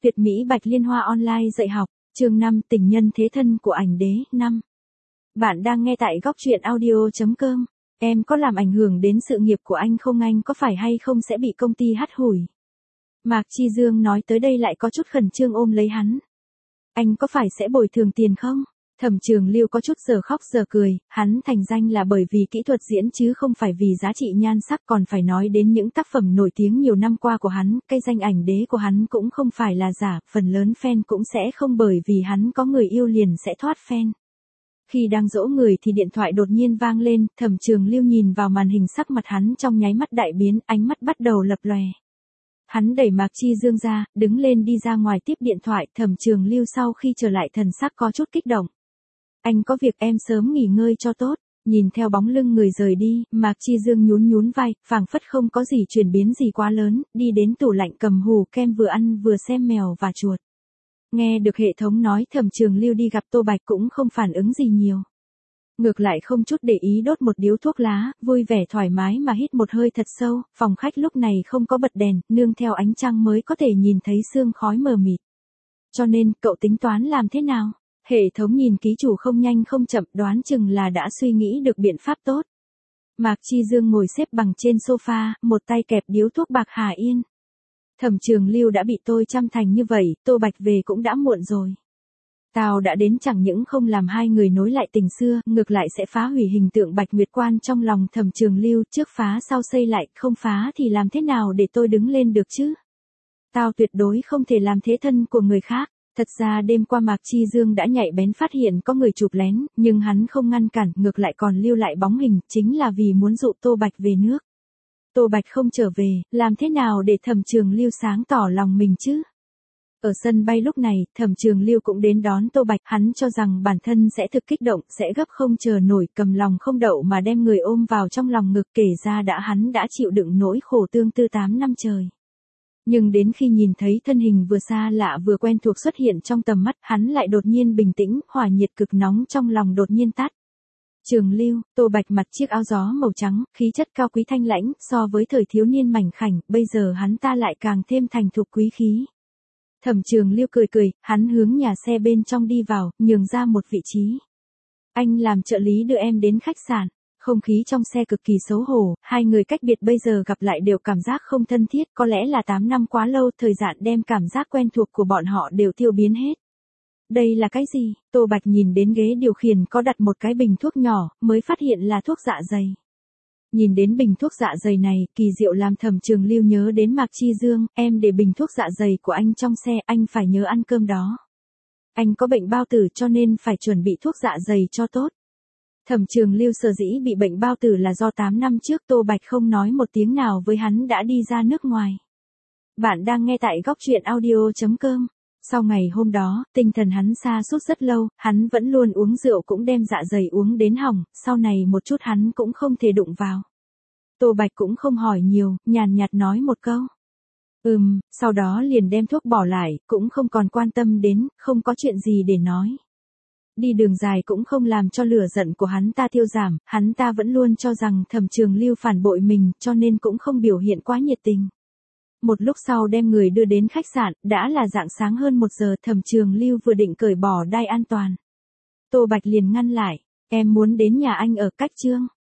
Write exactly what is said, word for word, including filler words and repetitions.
Tuyệt mỹ Bạch Liên Hoa online dạy học, chương năm tình nhân thế thân của ảnh đế, năm. Bạn đang nghe tại góc truyện audio chấm com. Em có làm ảnh hưởng đến sự nghiệp của anh không, anh có phải hay không sẽ bị công ty hắt hủi? Mạc Chi Dương nói tới đây lại có chút khẩn trương ôm lấy hắn. Anh có phải sẽ bồi thường tiền không? Thẩm Trường Lưu có chút giờ khóc giờ cười, hắn thành danh là bởi vì kỹ thuật diễn chứ không phải vì giá trị nhan sắc, còn phải nói đến những tác phẩm nổi tiếng nhiều năm qua của hắn, cái danh ảnh đế của hắn cũng không phải là giả, phần lớn fan cũng sẽ không bởi vì hắn có người yêu liền sẽ thoát fan. Khi đang dỗ người thì điện thoại đột nhiên vang lên, Thẩm Trường Lưu nhìn vào màn hình, sắc mặt hắn trong nháy mắt đại biến, ánh mắt bắt đầu lập lòe. Hắn đẩy Mạc Chi Dương ra, đứng lên đi ra ngoài tiếp điện thoại. Thẩm Trường Lưu sau khi trở lại thần sắc có chút kích động. Anh có việc, em sớm nghỉ ngơi cho tốt. Nhìn theo bóng lưng người rời đi, Mạc Chi Dương nhún nhún vai, phảng phất không có gì chuyển biến gì quá lớn, đi đến tủ lạnh cầm hũ kem vừa ăn vừa xem mèo và chuột. Nghe được hệ thống nói Thẩm Trường Lưu đi gặp Tô Bạch cũng không phản ứng gì nhiều. Ngược lại không chút để ý đốt một điếu thuốc lá, vui vẻ thoải mái mà hít một hơi thật sâu. Phòng khách lúc này không có bật đèn, nương theo ánh trăng mới có thể nhìn thấy sương khói mờ mịt. Cho nên, cậu tính toán làm thế nào? Hệ thống nhìn ký chủ không nhanh không chậm, đoán chừng là đã suy nghĩ được biện pháp tốt. Mạc Chi Dương ngồi xếp bằng trên sofa, một tay kẹp điếu thuốc bạc Hà Yên. Thẩm Trường Lưu đã bị tôi chăm thành như vậy, Tô Bạch về cũng đã muộn rồi. Tao đã đến chẳng những không làm hai người nối lại tình xưa, ngược lại sẽ phá hủy hình tượng Bạch Nguyệt Quan trong lòng Thẩm Trường Lưu, trước phá sau xây lại, không phá thì làm thế nào để tôi đứng lên được chứ? Tao tuyệt đối không thể làm thế thân của người khác. Thật ra đêm qua Mạc Chi Dương đã nhạy bén phát hiện có người chụp lén, nhưng hắn không ngăn cản, ngược lại còn lưu lại bóng hình, chính là vì muốn dụ Tô Bạch về nước. Tô Bạch không trở về, làm thế nào để Thẩm Trường Lưu sáng tỏ lòng mình chứ? Ở sân bay lúc này, Thẩm Trường Lưu cũng đến đón Tô Bạch, hắn cho rằng bản thân sẽ thực kích động, sẽ gấp không chờ nổi, cầm lòng không đậu mà đem người ôm vào trong lòng ngực, kể ra đã hắn đã chịu đựng nỗi khổ tương tư tám năm trời. Nhưng đến khi nhìn thấy thân hình vừa xa lạ vừa quen thuộc xuất hiện trong tầm mắt, hắn lại đột nhiên bình tĩnh, hỏa nhiệt cực nóng trong lòng đột nhiên tắt. Trường Lưu, Tô Bạch mặc chiếc áo gió màu trắng, khí chất cao quý thanh lãnh, so với thời thiếu niên mảnh khảnh, bây giờ hắn ta lại càng thêm thành thục quý khí. Thẩm Trường Lưu cười cười, hắn hướng nhà xe bên trong đi vào, nhường ra một vị trí. Anh làm trợ lý đưa em đến khách sạn. Không khí trong xe cực kỳ xấu hổ, hai người cách biệt bây giờ gặp lại đều cảm giác không thân thiết, có lẽ là tám năm quá lâu, thời gian đem cảm giác quen thuộc của bọn họ đều tiêu biến hết. Đây là cái gì? Tô Bạch nhìn đến ghế điều khiển có đặt một cái bình thuốc nhỏ, mới phát hiện là thuốc dạ dày. Nhìn đến bình thuốc dạ dày này, kỳ diệu làm Thẩm Trường Lưu nhớ đến Mạc Chi Dương, em để bình thuốc dạ dày của anh trong xe, anh phải nhớ ăn cơm đó. Anh có bệnh bao tử cho nên phải chuẩn bị thuốc dạ dày cho tốt. Thẩm Trường Lưu sở dĩ bị bệnh bao tử là do tám năm trước Tô Bạch không nói một tiếng nào với hắn đã đi ra nước ngoài. Bạn đang nghe tại góc truyện audio chấm com. Sau ngày hôm đó, tinh thần hắn sa sút rất lâu, hắn vẫn luôn uống rượu cũng đem dạ dày uống đến hỏng, sau này một chút hắn cũng không thể đụng vào. Tô Bạch cũng không hỏi nhiều, nhàn nhạt nói một câu. Ừm, sau đó liền đem thuốc bỏ lại, cũng không còn quan tâm đến, không có chuyện gì để nói. Đi đường dài cũng không làm cho lửa giận của hắn ta tiêu giảm, hắn ta vẫn luôn cho rằng Thẩm Trường Lưu phản bội mình, cho nên cũng không biểu hiện quá nhiệt tình. Một lúc sau đem người đưa đến khách sạn, đã là rạng sáng hơn một giờ, Thẩm Trường Lưu vừa định cởi bỏ đai an toàn. Tô Bạch liền ngăn lại, em muốn đến nhà anh ở Cách Trương.